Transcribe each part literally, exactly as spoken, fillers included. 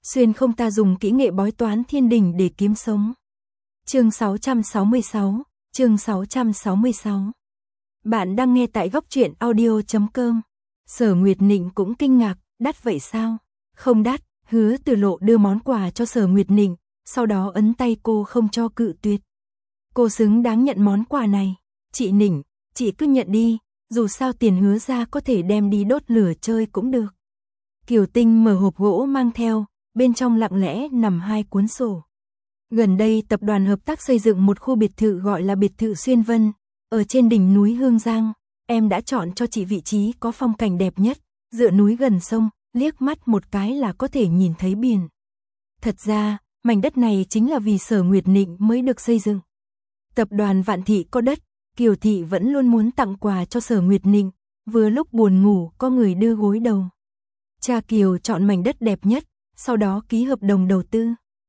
xuyên không ta dùng kỹ nghệ bói toán thiên đình để kiếm sống. Chương sáu trăm sáu mươi sáu, chương sáu trăm sáu mươi sáu. Bạn đang nghe tại góc truyện audio chấm com. Sở Nguyệt Nịnh cũng kinh ngạc, đắt vậy sao? Không đắt, Hứa Từ Lộ đưa món quà cho Sở Nguyệt Nịnh, sau đó ấn tay cô không cho cự tuyệt. Cô xứng đáng nhận món quà này. Chị Nịnh, chị cứ nhận đi, dù sao tiền Hứa ra có thể đem đi đốt lửa chơi cũng được. Kiều Tinh mở hộp gỗ mang theo, bên trong lặng lẽ nằm hai cuốn sổ. Gần đây tập đoàn hợp tác xây dựng một khu biệt thự gọi là biệt thự Xuyên Vân, ở trên đỉnh núi Hương Giang. Em đã chọn cho chị vị trí có phong cảnh đẹp nhất, dựa núi gần sông, liếc mắt một cái là có thể nhìn thấy biển. Thật ra, mảnh đất này chính là vì Sở Nguyệt Nịnh mới được xây dựng. Tập đoàn Vạn Thị có đất, Kiều Thị vẫn luôn muốn tặng quà cho Sở Nguyệt Nịnh, vừa lúc buồn ngủ có người đưa gối đầu. Cha Kiều chọn mảnh đất đẹp nhất, sau đó ký hợp đồng đầu tư.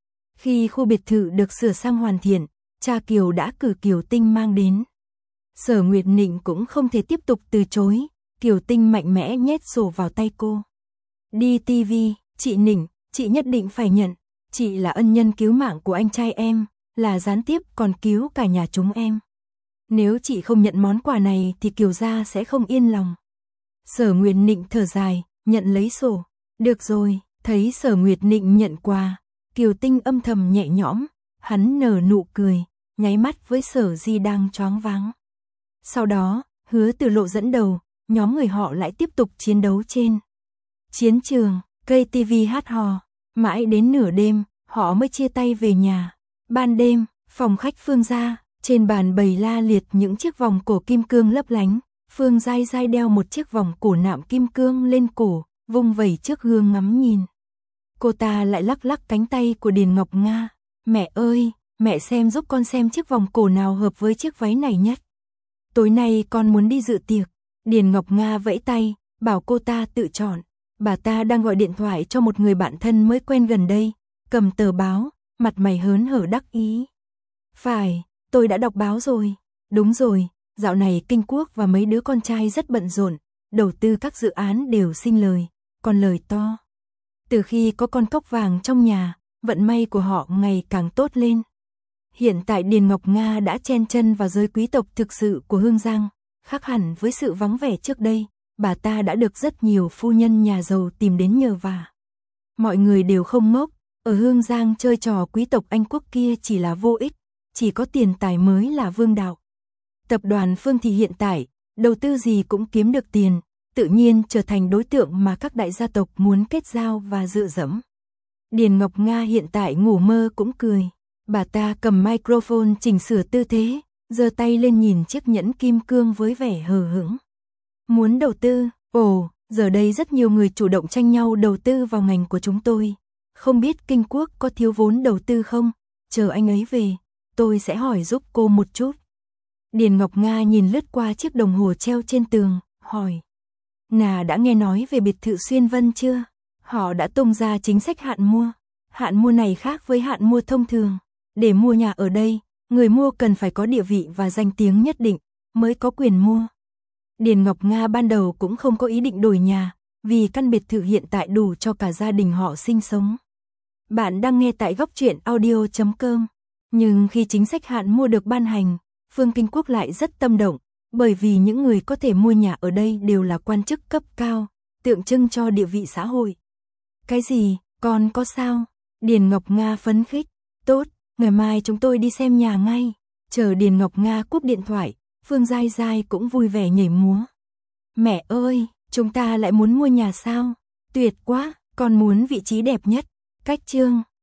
Khi khu biệt thự được sửa sang hoàn thiện, cha Kiều đã cử Kiều Tinh mang đến. Sở Nguyệt Nịnh cũng không thể tiếp tục từ chối, Kiều Tinh mạnh mẽ nhét sổ vào tay cô. Đi ti vi, chị Nịnh, chị nhất định phải nhận, chị là ân nhân cứu mạng của anh trai em, là gián tiếp còn cứu cả nhà chúng em. Nếu chị không nhận món quà này thì Kiều gia sẽ không yên lòng. Sở Nguyệt Nịnh thở dài, nhận lấy sổ. Được rồi, thấy Sở Nguyệt Nịnh nhận quà, Kiều Tinh âm thầm nhẹ nhõm, hắn nở nụ cười, nháy mắt với Sở Di đang choáng váng. Sau đó, Hứa Từ Lộ dẫn đầu, nhóm người họ lại tiếp tục chiến đấu trên chiến trường, cây tivi hát hò, mãi đến nửa đêm, họ mới chia tay về nhà. Ban đêm, phòng khách Phương gia, trên bàn bày la liệt những chiếc vòng cổ kim cương lấp lánh, Phương Giai Giai đeo một chiếc vòng cổ nạm kim cương lên cổ, vung vẩy trước gương ngắm nhìn. Cô ta lại lắc lắc cánh tay của Điền Ngọc Nga, mẹ ơi, mẹ xem giúp con xem chiếc vòng cổ nào hợp với chiếc váy này nhất. Tối nay con muốn đi dự tiệc. Điền Ngọc Nga vẫy tay, bảo cô ta tự chọn. Bà ta đang gọi điện thoại cho một người bạn thân mới quen gần đây, cầm tờ báo, mặt mày hớn hở đắc ý. Phải, tôi đã đọc báo rồi. Đúng rồi, dạo này Kinh Quốc và mấy đứa con trai rất bận rộn, đầu tư các dự án đều sinh lời, còn lời to. Từ khi có con cóc vàng trong nhà, vận may của họ ngày càng tốt lên. Hiện tại Điền Ngọc Nga đã chen chân vào giới quý tộc thực sự của Hương Giang, khác hẳn với sự vắng vẻ trước đây, bà ta đã được rất nhiều phu nhân nhà giàu tìm đến nhờ vả. Mọi người đều không ngốc, ở Hương Giang chơi trò quý tộc Anh quốc kia chỉ là vô ích, chỉ có tiền tài mới là vương đạo. Tập đoàn Phương Thị hiện tại, đầu tư gì cũng kiếm được tiền, tự nhiên trở thành đối tượng mà các đại gia tộc muốn kết giao và dựa dẫm. Điền Ngọc Nga hiện tại ngủ mơ cũng cười. Bà ta cầm microphone chỉnh sửa tư thế, giơ tay lên nhìn chiếc nhẫn kim cương với vẻ hờ hững. Muốn đầu tư, ồ, giờ đây rất nhiều người chủ động tranh nhau đầu tư vào ngành của chúng tôi. Không biết Kinh Quốc có thiếu vốn đầu tư không? Chờ anh ấy về, tôi sẽ hỏi giúp cô một chút. Điền Ngọc Nga nhìn lướt qua chiếc đồng hồ treo trên tường, hỏi. Nà đã nghe nói về biệt thự Xuyên Vân chưa? Họ đã tung ra chính sách hạn mua. Hạn mua này khác với hạn mua thông thường. Để mua nhà ở đây, người mua cần phải có địa vị và danh tiếng nhất định, mới có quyền mua. Điền Ngọc Nga ban đầu cũng không có ý định đổi nhà, vì căn biệt thự hiện tại đủ cho cả gia đình họ sinh sống. Bạn đang nghe tại góc truyện audio chấm com. Nhưng khi chính sách hạn mua được ban hành, Phương Kinh Quốc lại rất tâm động, bởi vì những người có thể mua nhà ở đây đều là quan chức cấp cao, tượng trưng cho địa vị xã hội. Cái gì, con có sao? Điền Ngọc Nga phấn khích. Tốt, ngày mai chúng tôi đi xem nhà ngay. Chờ Điền Ngọc Nga cúp điện thoại, Phương Giai Giai cũng vui vẻ nhảy múa. Mẹ ơi, chúng ta lại muốn mua nhà sao? Tuyệt quá, con muốn vị trí đẹp nhất. Cách chương.